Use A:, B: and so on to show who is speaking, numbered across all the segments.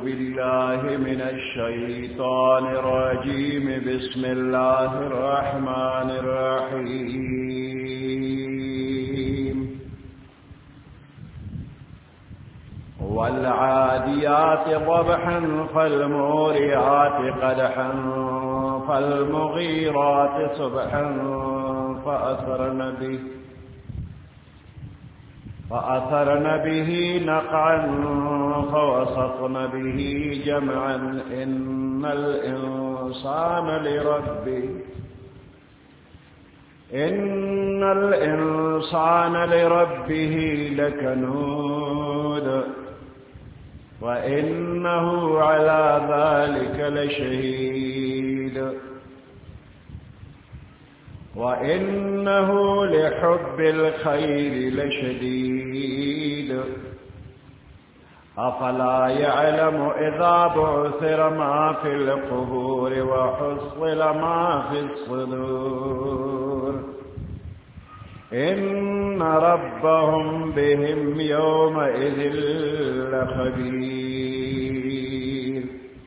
A: بالله من الشيطان الرجيم بسم الله الرحمن الرحيم والعاديات ضبحا فالموريات قدحا فالمغيرات صبحا فأثرن به نقعا فوسطن به جمعا إن الإنسان لربه لكنود وإنه على ذلك لشهيد وإنه لحب الخير لشديد أفلا يعلم إذا بعثر ما في القبور وحصل ما في الصدور إن ربهم بهم يومئذ لخبير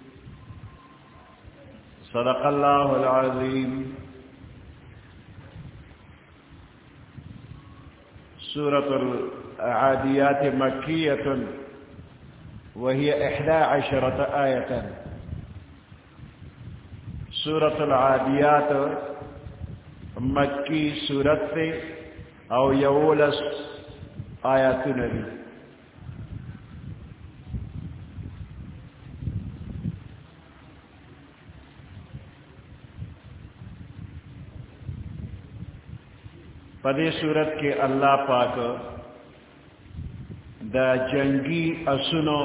A: صدق الله العظيم. سورة العاديات مكية وهي 11 آية. سورة العاديات مکی سورت سے او یولس آیات نبی. پدی صورت کے اللہ پاک دا جنگی اسنو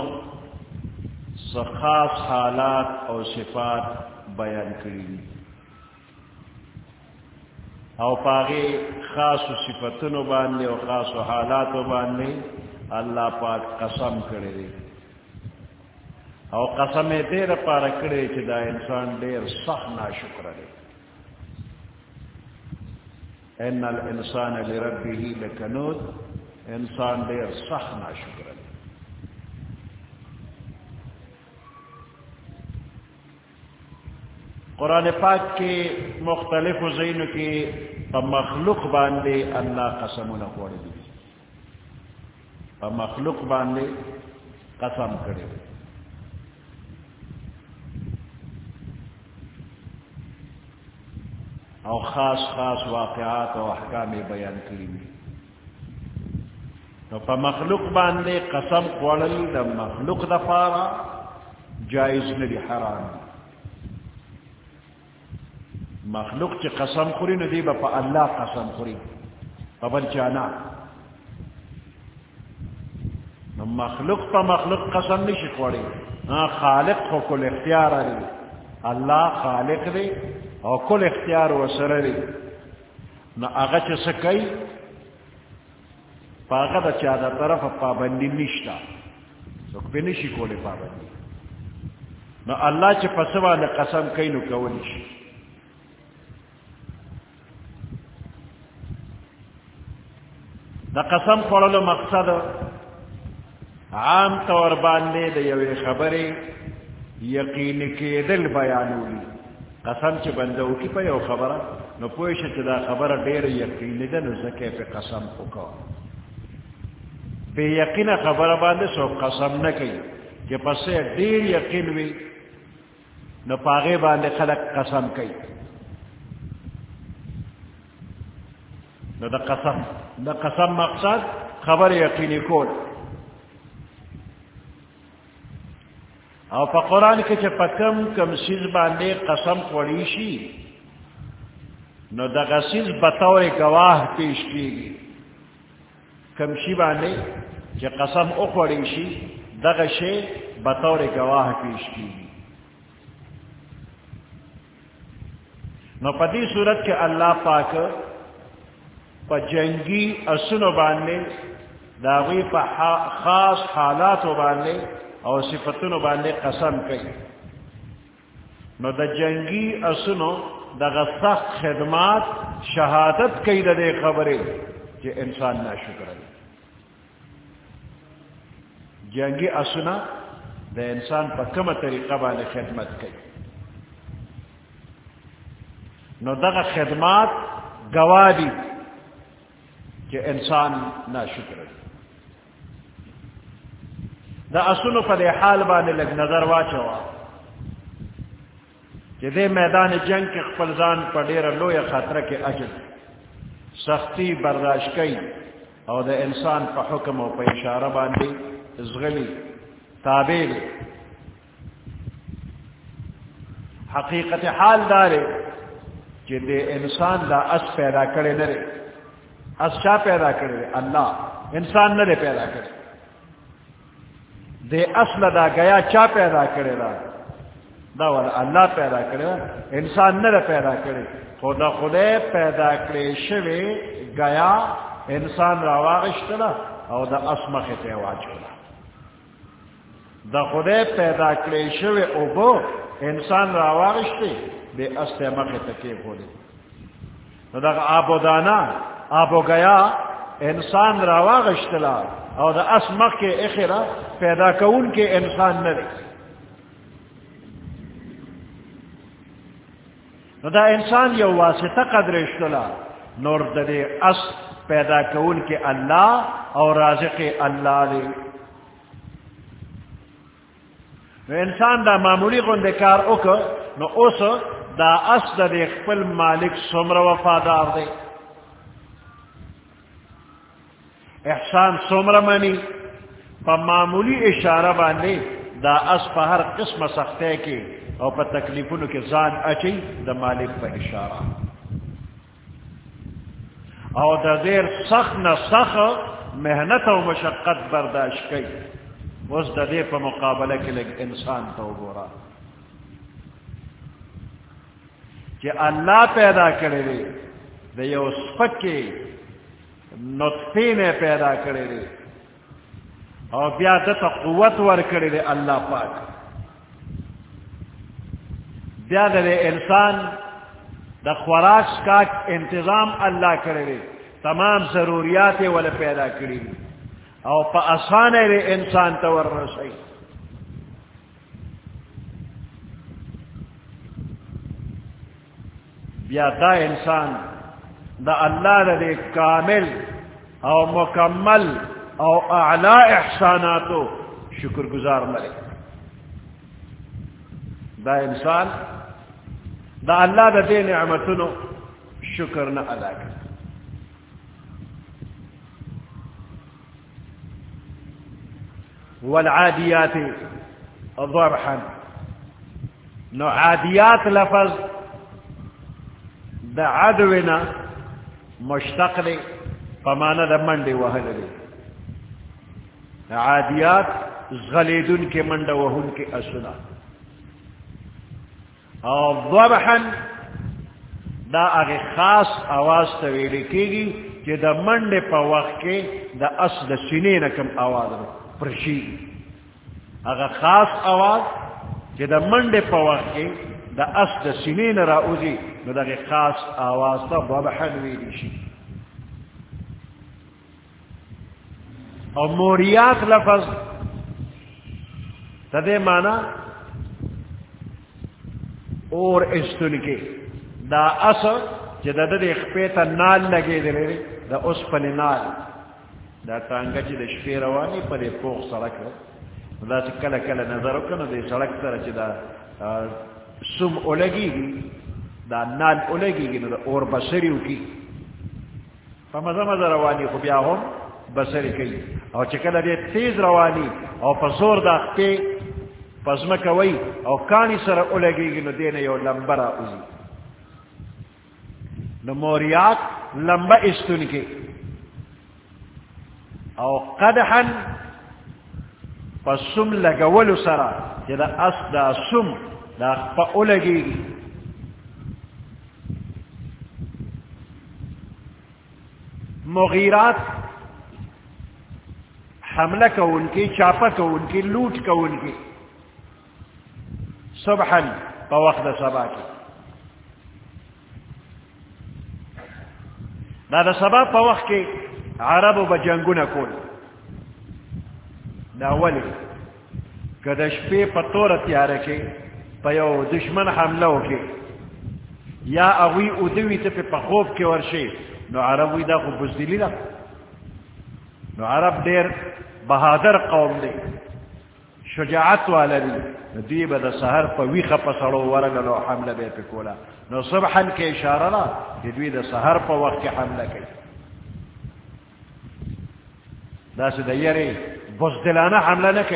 A: خاص حالات اور صفات بیان کری او پاگے خاص صفتنو باندھے اور خاص حالات باندھے اللہ پاک قسم کرے او قسم دیر پار کرے کہ دا انسان دیر سخت ناشکر ہے. ان الانسان لربه لکنود، انسان دیر سخت ناشکر ہے. قرآن پاک کے مختلف زین کے مخلوق باندھے اللہ قسم نہ مخلوق باندھے قسم کرے. او خاص واقعات و احکام بیان کری. تو پا مخلوق باندے قسم قولل دا مخلوق دا پارا جائز ندی، حرام. مخلوق چی قسم خوری ندی با پا اللہ قسم خوری، پا بل چانا. مخلوق پا مخلوق قسم نشی خوری. خالق کو کل اختیار علی، اللہ خالق دے اور کل اختیار و سرری. نہ اغچ سکئی پاغد چادہ طرف پابندی نشتا، سک پہ نشی کولے پابندی. نہ اللہ چ پسوا نہ قسم کئی نو کونیش. نہ قسم پڑلو مقصد عام طور باندے دے یوے خبرے یقین کے دل بیانولی. قسم چ بندو کی پہ یو خبر نو پوش چدا خبر دیر یقین دے نو زکے پہ قسم کو بے یقین خبر باندے سو قسم نہ کئی کہ پسے دیر یقین وی نو پاغے باندے خلق قسم کئی. نو دا قسم مقصد خبر یقینی کول. او پا قرآن کے چپا کم سیز باندے قسم خوڑیشی نو دا سیز بطور گواہ پیش کی گی. کم شی باندے چی قسم اخوڑیشی دا شے بطور گواہ پیش کی گی. نو پا دی صورت کے اللہ پاک پا جنگی اسنو باندے داغی پا خاص حالاتو باندے اور صفتنو باندے قسم کئی. نو دا جنگی اسنو دا سخت خدمات شہادت کئی دا دے خبرے کہ انسان نہ شکر ہے. جنگی اسنا دا انسان پا کم طریقہ بانے خدمت کی نو دا خدمات گوادی کہ انسان ناشکر ہے. دا اسنو پا دے حال بانے لگ نظر واچوا کہ دے میدان جنگ کے خپلزان پا دیر لوی خطرہ کے اجل سختی برداشت کی او دا انسان پا حکم و پا اشارہ باندی ازغلی تابیل. حقیقت حال دارے کہ دے انسان دا اس پیدا کرے نرے. اس چا پیدا کرے؟ اللہ. انسان نرے پیدا کرے. دے اصل دا گیا چا پیدا کرے دا والا اللہ پیدا کرے. انسان نرے پیدا کرے. خدا خدے پیدا کرے شوے گیا انسان راواغشتلا او دا اسمخ تیواجولا. دا خدے پیدا کرے شوے اوبو انسان راواغشتے دے استمخ تکیب ہولے. دا آب و دانا آب و گیا انسان راواغشتلا او دا اسمخ کے اخرا پیدا کون کے انسان نرے. دا انسان یو واسطہ قدرشتلا نور دے اس پیدا کون کے اللہ اور رازق اللہ لے. نو انسان دا معمولی غندکار اوکا نو اوس دا اس دا دے خپل مالک سمر وفادار دے. احسان سمر منی پا معمولی اشارہ باندے دا اس پا ہر قسم سختے کے او پا تکلیفونو کے زان اچھی دا مالک پا اشارہ او دا دیر سخت نا سخت محنت و مشقت برداشت کی اس دا دیر پا مقابلہ کے لگ انسان تو گورا کہ اللہ پیدا کرے دے دا یو سپک کے نطفے نے پیدا کرے دے اور بیا دتا قوت ور کرے دے اللہ پاک. بیا دے انسان دا خوراک کا انتظام اللہ کرے دے تمام ضروریات والا پیدا کری اور پا آسان دے انسان تور رسائی. بیا دا انسان دا اللہ دے کامل او مکمل او اعلی احساناتو شکر گزار ملے. دا انسان دا اللہ دا دے نعمتنو شکر نہ ادا کر. والعادیات ضبحا نو عادیات لفظ دا عدونا مشتق لے پمانا دا منڈے وحل لے. عادیات غلیدن کے منڈ وحل کے اسنا اور ضبحا دا اگے خاص آواز تویلے کی گی کہ دا منڈے پا وقت کے دا اس دا سینے نکم آواز پرشی اگا خاص آواز کہ دا منڈے پا وقت کے دا اس دا سینے نراؤزی نو دا خاص آواز تا ضبحا ویلی شی. اور موریات لفظ تدے مانا اور استن کے دا اصل جدا دے خپیتا نال لگے دے دا اس پل نال دا تانگا چی دا شفی روانی پلے پوخ سڑک دا چی کل کل نظر کنا دے سڑک سر چی دا سم اولگی گی دا نال اولگی گی دا اور بسریو کی پا مزا مزا روانی خوبیا ہم بسری کی او چکل دے تیز روانی او پا زور دا خپی پزمکوی او کانی سر اولگی گی نو دینے یو لمبرا اوزی. نو موریات لمبا استن کے او قدحن پا سم لگولو سرا جدا اس دا سم دا پا اولگی گی. مغیرات حملہ کو ان کی چاپا کو ان کی لوٹ کو ان کی صبحاً پا وقت صبا کی دا صبا پا وقت کی عرب و بجنگو نکول دا ولی کدش پہ پتور تیار کے پیو دشمن حملہ کے یا اوی ادوی تے پہ پخوب کے ورشے نو عربوی دا خو بزدلی دا نو عرب دیر بہادر قوم دے شجاعت والا دی دوی با دا سہر پا ویخ پسڑو ورگلو حملہ بے پہ کولا نو صبحن کے اشارہ لا کہ دوی دا سہر پا وقت کے حملہ کی دا سے دا یری بزدلانہ حملہ نہ کی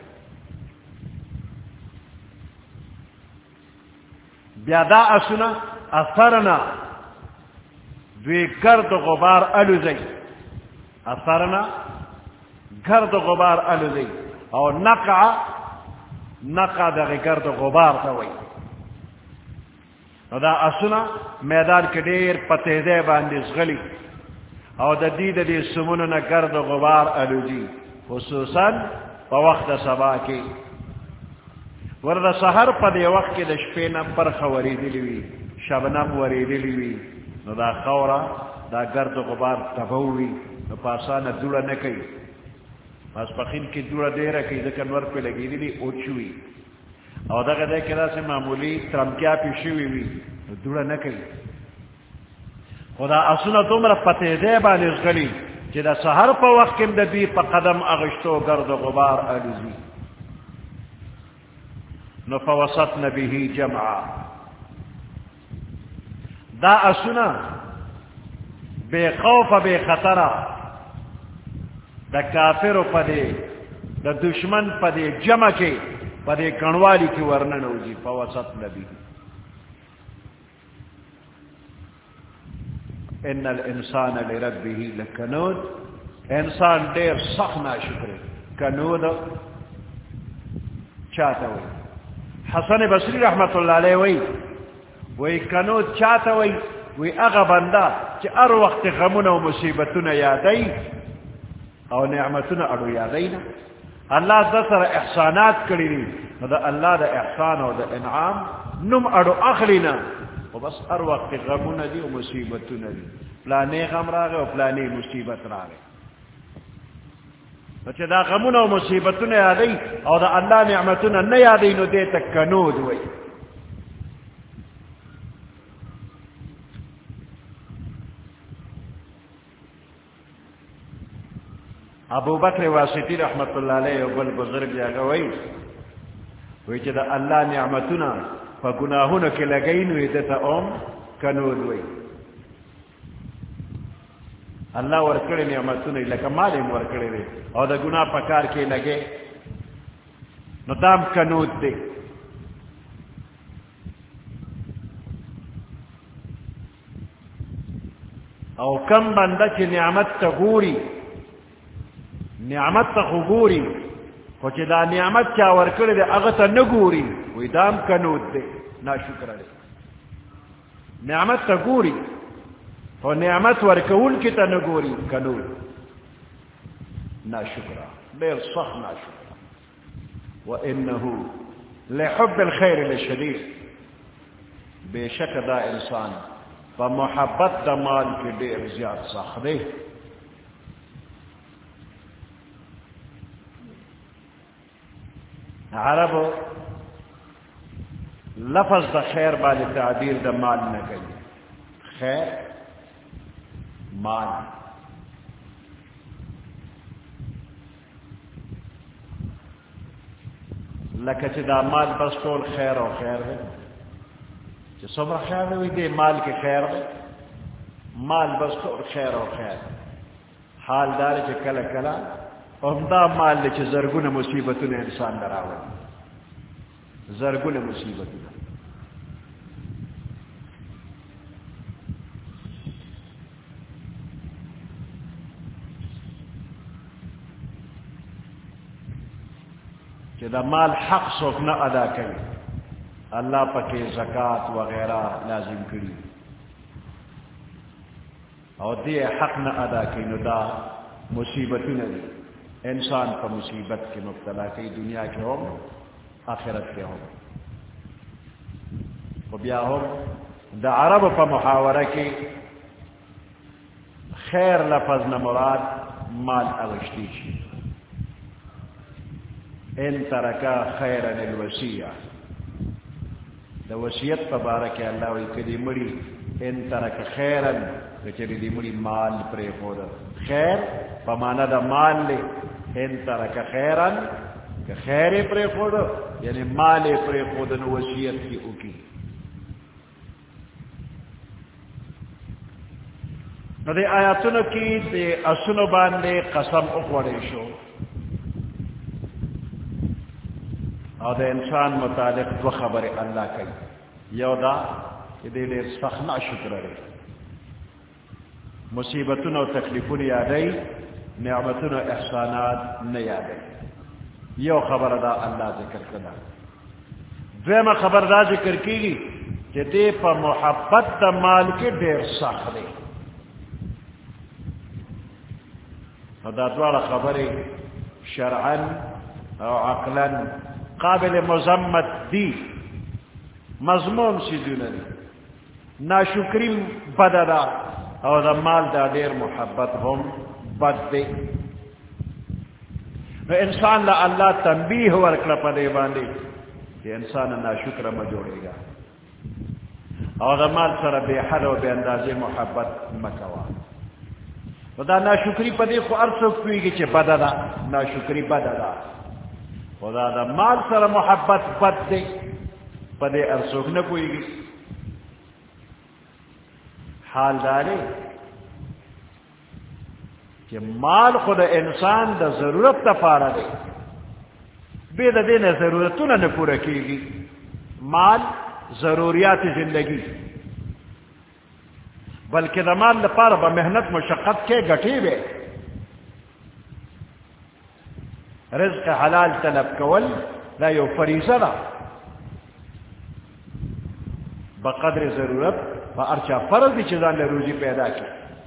A: بیادا اسنا اثرنا دوی گرد غبار الوزی اثرنا گرد غبار الوزی او نقع دا گرد غبار تاوی دا اسنا میدان کے دیر پتہدے باندیز غلی او دا دی سموننا گرد غبار الوزی خصوصا پا وقت سبا کی ورد سہر پا دے وقت کے دشپینا برخ وریدی لیوی شبنم وریدی لیوی نو دا خورا دا گرد غبار تبوی نو پاسانا دوڑا نکی پاس پخین کی دوڑا دے رکی دکن ور پہ لگی دی اوچوی او دا گدے کدا سے معمولی ترمکیا پیشوی وی نو دوڑا نکی خدا اسونا دومرا پتے دے بانیز غلی چی دا سہر پا وقت کم دا دی پا قدم اغشتو گرد غبار آلوزی نو فوسطن به جمعا دا اسنا بے خوف بے خطرہ دا کافر پدے دا دشمن پدے جمع کے پدے گنوالی کی ورنن ہوجی فوسطن به ان الانسان لربه لکنود انسان دیر سخت ناشکر کنود چاہتا ہوئی حسن بصری رحمت اللہ علیہ وی کنود چاہتا وی اغا بندہ چی ار وقت غمون و مصیبتون یادئی او نعمتون اڑو یادئینا اللہ دا سر احسانات کری دا اللہ دا احسان و دا انعام نم اڑو اخلینا و بس ار وقت غمون دی و مصیبتون دی پلانے غم راگے و پلانے مصیبت راگے بچے دا غمون و مصیبتون یادئی او دا اللہ نعمتون نہ یادئی نو دے تک کنود وی ابو بکر واسطی رحمت اللہ علیہ بل بزرگ جاگا وی چی دا اللہ نعمتون فا گناہون کے لگئی نوی دیتا کنود وی اللہ ورکڑی نعمتون لکا مالیم ورکڑی وی او دا گناہ پکار کے لگے نو دام کنود دے او کم بندہ چی نعمت تا گوری نعمت تا خگوری خوچ دا نعمت چا ورکڑی دے اغتا نگوری وی دام کنود دے نا شکر دے نعمت تا گوری اور نعمت ورکول کی تا نگوری کنود نا شکر دیر صح نا شکر وَإِنَّهُ لِحُبِّ الْخَيْرِ لِشَدِيدٍ بے شک دا انسان پا محبت دا مال کی دیر زیاد صح دے عرب لفظ دا خیر بالی تعبیر دا مال نہ گئی خیر مال لکہ دا مال بس طول خیر و خیر ہے چی صبح خیر ہوئی دے مال کے خیر ہے مال بس طول خیر و خیر حال دار چی کلا کلا امدا مال لے چی زرگون مصیبتون انسان دراوی زرگون مصیبتون کہ دا مال حق سوک نہ ادا کرے اللہ پکے زکوٰۃ وغیرہ لازم کری اور دے حق نہ ادا کی نو دا مصیبت نہ دی انسان پر مصیبت کے مبتلا کی دنیا کے ہو آخرت کے ہو بیا ہو دا عرب پر محاورہ کی خیر لفظ نہ مراد مال اغشتی چی ان ترکا خیرا الوصیہ د وصیت په باره کې الله وایي کدی مړي ان ترک خیرا کچری دی مړي مال پرې خور خیر په معنا د مال له ان ترک خیرا که خیر پرې خور یعنی مال پرې خور نو وصیت کی وکي نو د آیاتونو کې د اسونو باندې قسم وخوړې شو او د انسان متعلق دو خبره الله کوي یو دا چې دې ډېر سخت ناشکر لري مصیبتونو او تکلیفونو یادای نعمتونو احسانات نه یادای یو خبره دا الله ذکر کړه دویمه خبر دا ذکر کیږي چې دې په محبت د مال کې ډېر سخت دی دا دواړه خبرې شرعا او عقلا قابل مذمت دی مضمون سیدونه دی ناشکری بد ده او د مال دا ډېر محبت هم بد دی نو انسان له الله تنبیه ورکړه په دې باندې چې انسان ناشکر مه جوړېږه او د مال سره بې حد او بې اندازې محبت مه کوه نو دا ناشکری په دې خو هر څوک پوهېږي چې بده ده ناشکری بده ده خدا دا مال سره محبت بد دی په دې هر څوک نه پوهېږي حال دا دی چې مال خو د انسان د ضرورت لپاره دی بې د دې نه ضرورتونه نه پوره کېږي مال ضروریات زندگی بلکې د مال لپاره به محنت مشقت کې ګټې وي رزق حلال طلب کول دا یو فریضه ده بقدر ضرورت په هر چا فرض دي چې ځان له روزي پیدا کړي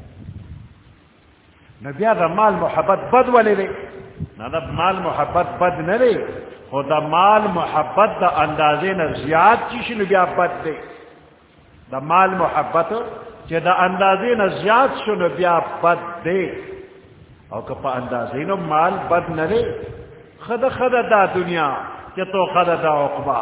A: نو بیا د مال محبت بد ولې دی نه د مال محبت بد نه دی خو د مال محبت د اندازې نه زیات چې شنو بیا بد دی د مال محبت چې د اندازې نه زیات شنو بیا بد دی او که په اندازې نو مال بد نه دی خدا دا دنیا چې تو خدا دا عقبا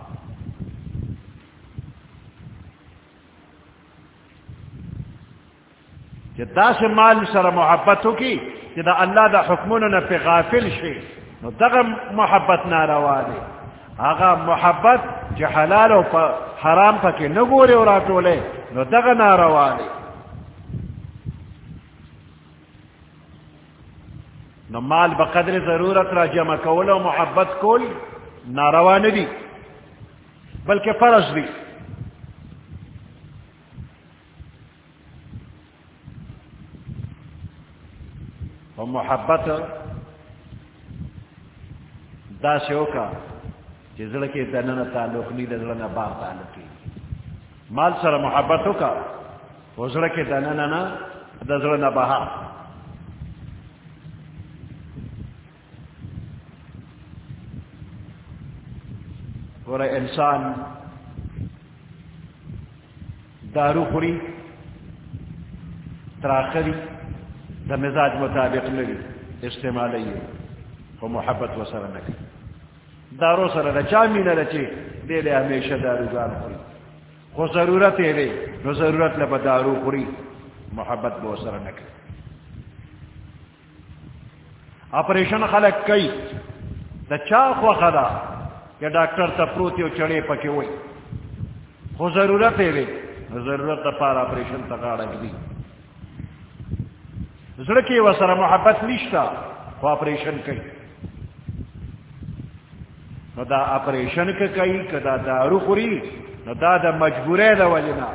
A: چې داسې مال سره محبت وکړي چې د الله د حکمونو نه پې غافل شي نو دغه محبت ناروا دی هغه محبت چې حلال او حرام پکې نه ګوري او راټولې نو دغه ناروا دی نو مال بقدر ضرورت را جمع کول او محبت کول ناروا نه دي بلکې فرض دي او محبت داسې وکړه چې زړه کې دننه تعلق نه د زړه نه بار تعلق مال سره محبت وکړه او زړه کې دننه نه د زړه نه بهر ګوره انسان دارو خوري تراخري د مزاج مطابق نه وي استعمالوي خو محبت وسره نه کوي دارو سره د چا مینه ده چې دی له همیشه داروګان خوري خو ضرورت یې دی نو ضرورت له به دارو خوري محبت به ورسره نه کوي اپریشن خلق کوي د چا خوښه ده کہ ڈاکٹر تا پروت یو چڑے پکے ہوئی خو ضرورت ہے ضرورت پار آپریشن تا غاڑا گری زڑکی وسر محبت نشتا خو آپریشن کئی نو دا آپریشن کئی کدا دارو خوری نو دا دا مجبورے دا وجنا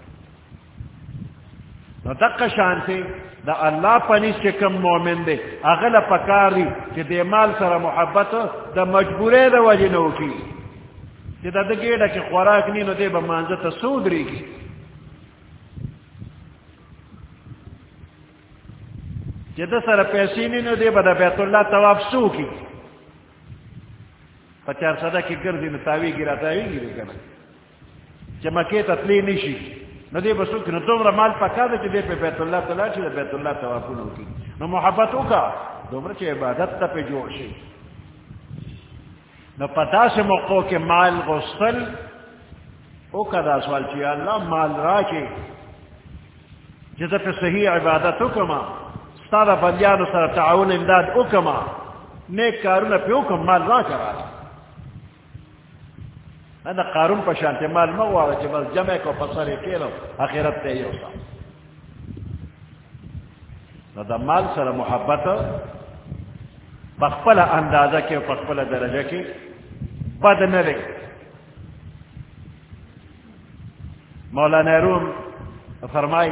A: نو دقا شانتے دا اللہ پنیس کے کم مومن دے اغلا پکاری کہ دے مال سر محبت دا مجبورے دا وجنو کی کہ دا دگیڑا کی خوراک نینو دے با مانزتا سود ری کی کہ دا سر پیسی نینو دے با دا بیت اللہ تواب سو کی 50 کی گردی نتاوی گیرا تاوی گیرے کنا کہ مکی تطلی نشی نو دې بسو کې نو دومره مال پکا ده چې دې په بیت الله تعالی چې بیت الله توافونه وکړي نو محبت وکړه دومره چې عبادت ته په جوړ شي نو پتا سے موقع کے مال غسل او کدا سوال چیا اللہ مال را کے جزا پہ صحیح عبادت حکما ستارا بندیانو سر تعاون امداد حکما نیک کارونا پہ حکم مال را کرا انا قارون پشانتے مال موارا چی بس جمع کو پسر کیلو آخرت تے یوسا نو دا مال سر محبت پخپل اندازہ کے پخپل درجہ کے بد نہ لگے مولانا روم فرمائی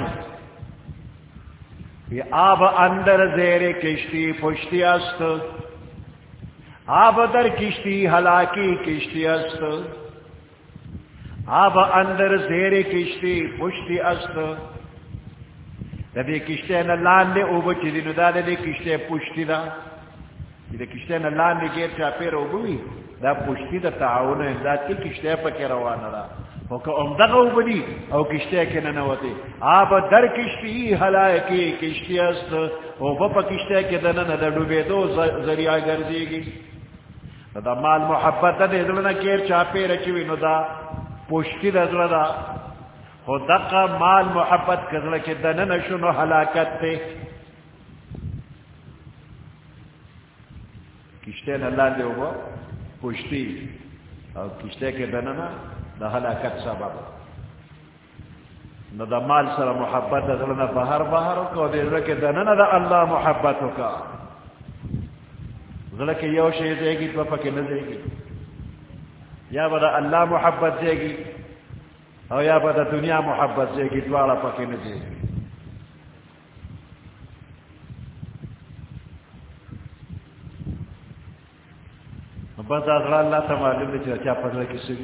A: یہ آب اندر زیر کشتی پشتی است آب در کشتی ہلاکی کشتی است آب اندر زیر کشتی پشتی است دے کشتے نہ لان دے اوبو چیزی نو دا دے کشتے پشتی دا دے کشتے نہ لان دے گیر چاپیر اوبوی دا پشتی دا تعاون امداد کی کشتے پا کی روانہ دا وکا امدغ اوبنی او کشتے کی ننوتی آب در کشتی حلائکی کشتی است اوبا پا کشتے کی دنن دا ڈوبے دو ذریعہ گردی گی دا مال محبت دا دے دلنا کیر چاپیر چوی نو دا پشتی دا دلنا خود دقا مال محبت کذلا کی دنن شنو حلاکت تے کشتے نا اللہ دے ہوگا پشتی اور کشتے کے دننا دا حلاکت سبب نو دا مال سر محبت دلنا بہر بہر کو دے دلنا کی دننا دا اللہ محبت کا دلنا کی یو شئی دے گی تو پکی نہ دے گی یا بدا اللہ محبت دے گی اور یا بدا دنیا محبت دے گی دوارا پکی نہ دے گی بس اللہ تعالی نے کیا پڑھنے کی سبھی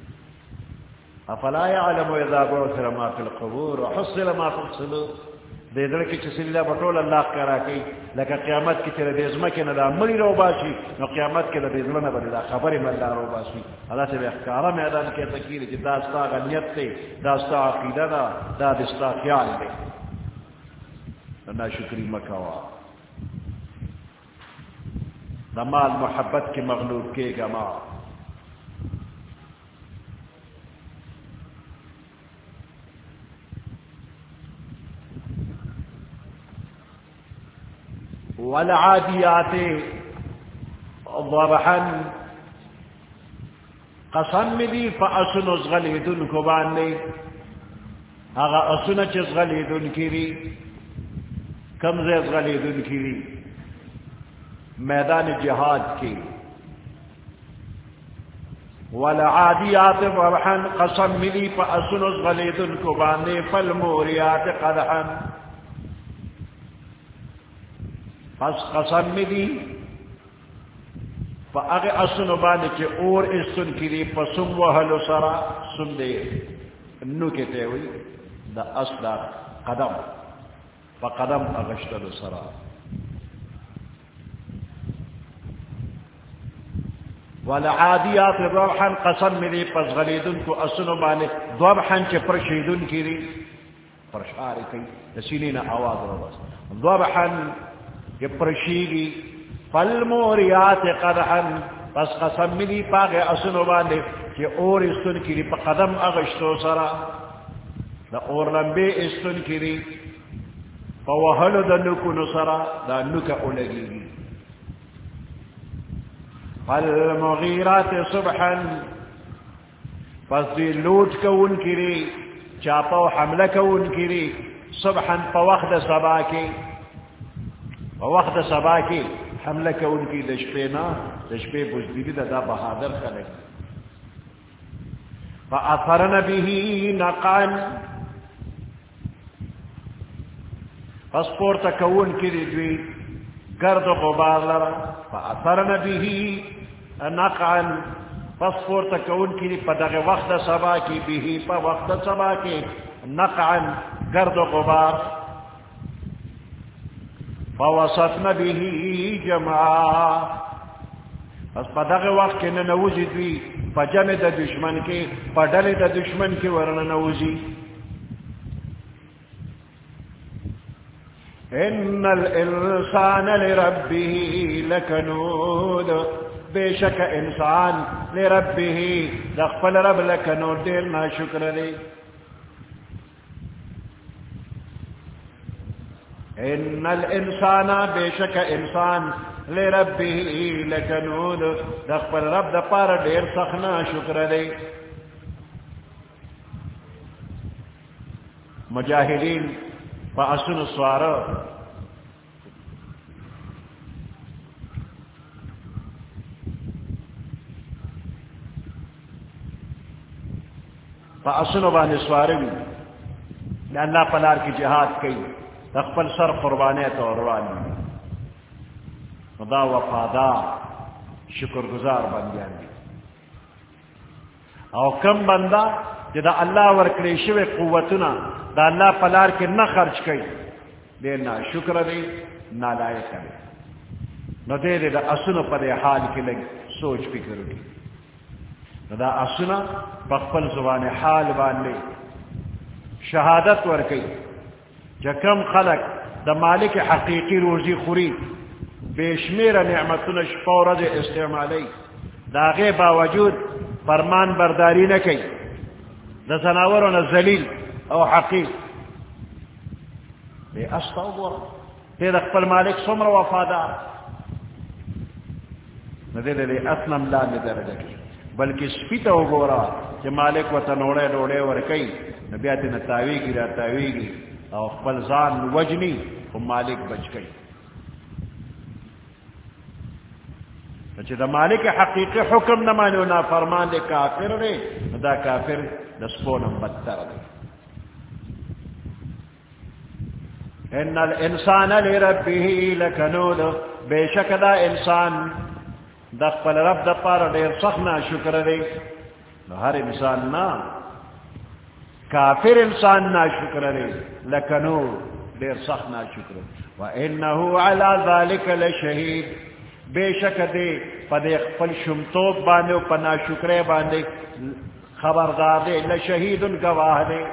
A: افلا يعلم اذا بعثر ما في القبور وحصل ما في الصدور دے دل کی چسیلا بٹول اللہ کرا کی لگا قیامت کی تیرے دیزما کے نہ مری رو باشی نو قیامت کے دیزما نہ بلا خبر مل رو باشی اللہ سے احکار میدان کے تکیر جدا استا غنیت تے داستا عقیدہ دا دستا خیال دے نا شکری مکوا نمال محبت کے مغلوب کے گما والعادیات ضبحا قسم دی فاسن ازغلیدن کو باندے اغا اسن چ ازغلیدن کیری کم سے ازغلیدن کیری میدان جہاد کی والعادیات ضبحا قسم دی فاسن ازغلیدن کو باندے فالموریات قدحا پس قسم میں دی پا اگے اسن بانے کے اور اسن کی دی پا سم وحلو سرا سن دے نو کہتے ہوئی دا اصلا قدم پا قدم اغشتلو سرا والعادیات ضبحا قسم میں دی پس غلیدن کو اسن بانے ضبحا چے پرشیدن کی دی پرشاری کئی سینین آواز رو بس ضبحا کہ پرشیگی فالموریات قدحا پس قسم ملی پاگے اسنو باندے کہ اور استن کری پا قدم اغشتو سرا دا اور لمبے استن کری پا وحلو دا نکو سرا دا نکا اولگی گی فالمغیرات صبحا پس دی لوٹ کون کری چاپا و حملہ کون کری صبحا پا وقت سبا کے وقت سبا کی حملہ کا ان کی دشپینا دشپے بزدلی دا بہادر خلق فاثرن به نقعا پسپورت کون کی دوی گرد و غبار لرا فاثرن به نقعا پسپورت کون کی پدغ وقت سبا کی به پا وقت سبا کی نقعا گرد و غبار فوسطن به جمعا اس پدغ وقت کے ننوزی دوی پا جمع دا دشمن کے پا ڈل دا دشمن کے ورننوزی ان الانسان لربه لکنود بے شک انسان لربه دخل رب لکنو دیر ناشکر دی ان الانسان بے شک انسان لربه لکنود دخل رب دپار دیر سخنا شکر دی مجاہدین فاسن سوارو فاسن بان سوارن اللہ پلار کی جہاد کی تخپل سر قربانے تو روانی خدا وفادار شکر گزار بن جاندی او کم بندہ جدا اللہ ورکڑی شوی قوتنا دا اللہ پلار کے نہ خرچ کئی دے نہ شکر دے نہ لائے کرے نہ دے دے دا اسن پر حال کے لگ سوچ فکر دی دا اسنا بخپل زبان حال باندے شہادت ورکی جکم خلق دا مالک حقیقی روزی خوری بیشمیر نعمتنا شپورد استعمالی دا غی باوجود فرمان برداری نہ کی دا زناورنا ذلیل او حقیق بے استغفر دے دا خپل مالک سمر وفادار نہ دے دے اسلم لا درجہ کی بلکہ سپیتا ہو گورا کہ مالک و تنوڑے ڈوڑے ورکی نبیات نتاوی کی راتاوی کی او خپل زان وجنی و مالک بچ گئی اچھا دا مالک حقیقی حکم نہ مانو نا فرمان دے کافر دے دا کافر دسپونم بدتر دے ان الانسان لربه لکنود بے شک دا انسان دخل رب دپار دیر سخنا شکر دے ہر انسان نا کافر انسان نا شکر دے لکنود دیر سخنا شکر وانه علی ذلک لشہید بے شک دے پدے خپل شمتوب باندے پنا شکرے باندے خبردار دے لشہید گواہ دے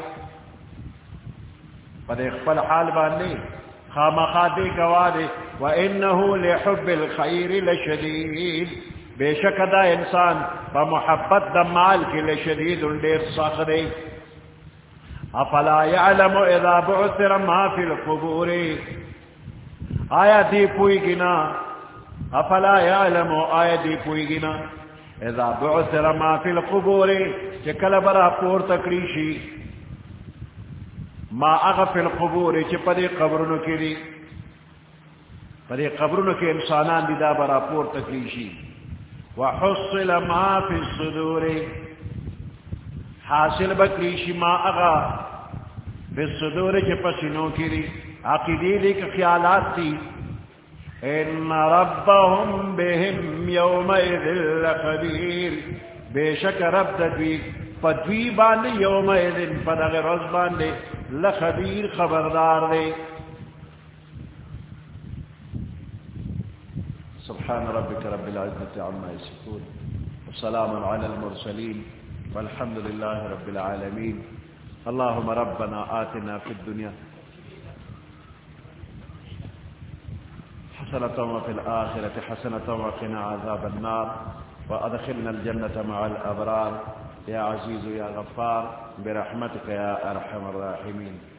A: پدے خپل حال باندے خامخا دے گواہ دے وانه لحب الخیر لشدید بے شک دا انسان بمحبت دا مال کی لشدید دیر سخت دے افلا يعلم اذا بعثر ما في القبور آیا دی پوئی گنا افلا يعلم آیا دی پوئی گنا اذا بعثر ما في القبور چکل برا پور تکریشی ما اغفی القبور چپدی قبرنو کی دی پدی قبرنو کے انسانان دی دا برا پور تکریشی وحصل ما فی الصدور حاصل بکریشی ما اغا فی الصدور چپسنو کی دی عقیدی دی کہ خیالات تھی ان ربهم بهم يومئذ لخبیر بے شک رب دوی فدوی باندے یومئذ فدغ رز باندے لخبیر خبردار دے سبحان ربك رب العزة عما يصفون وسلام على المرسلين والحمد لله رب العالمين اللهم ربنا آتنا في الدنيا حسنة وفي الآخرة حسنة وقنا عذاب النار وأدخلنا الجنة مع الأبرار يا عزيز يا غفار برحمتك يا أرحم الراحمين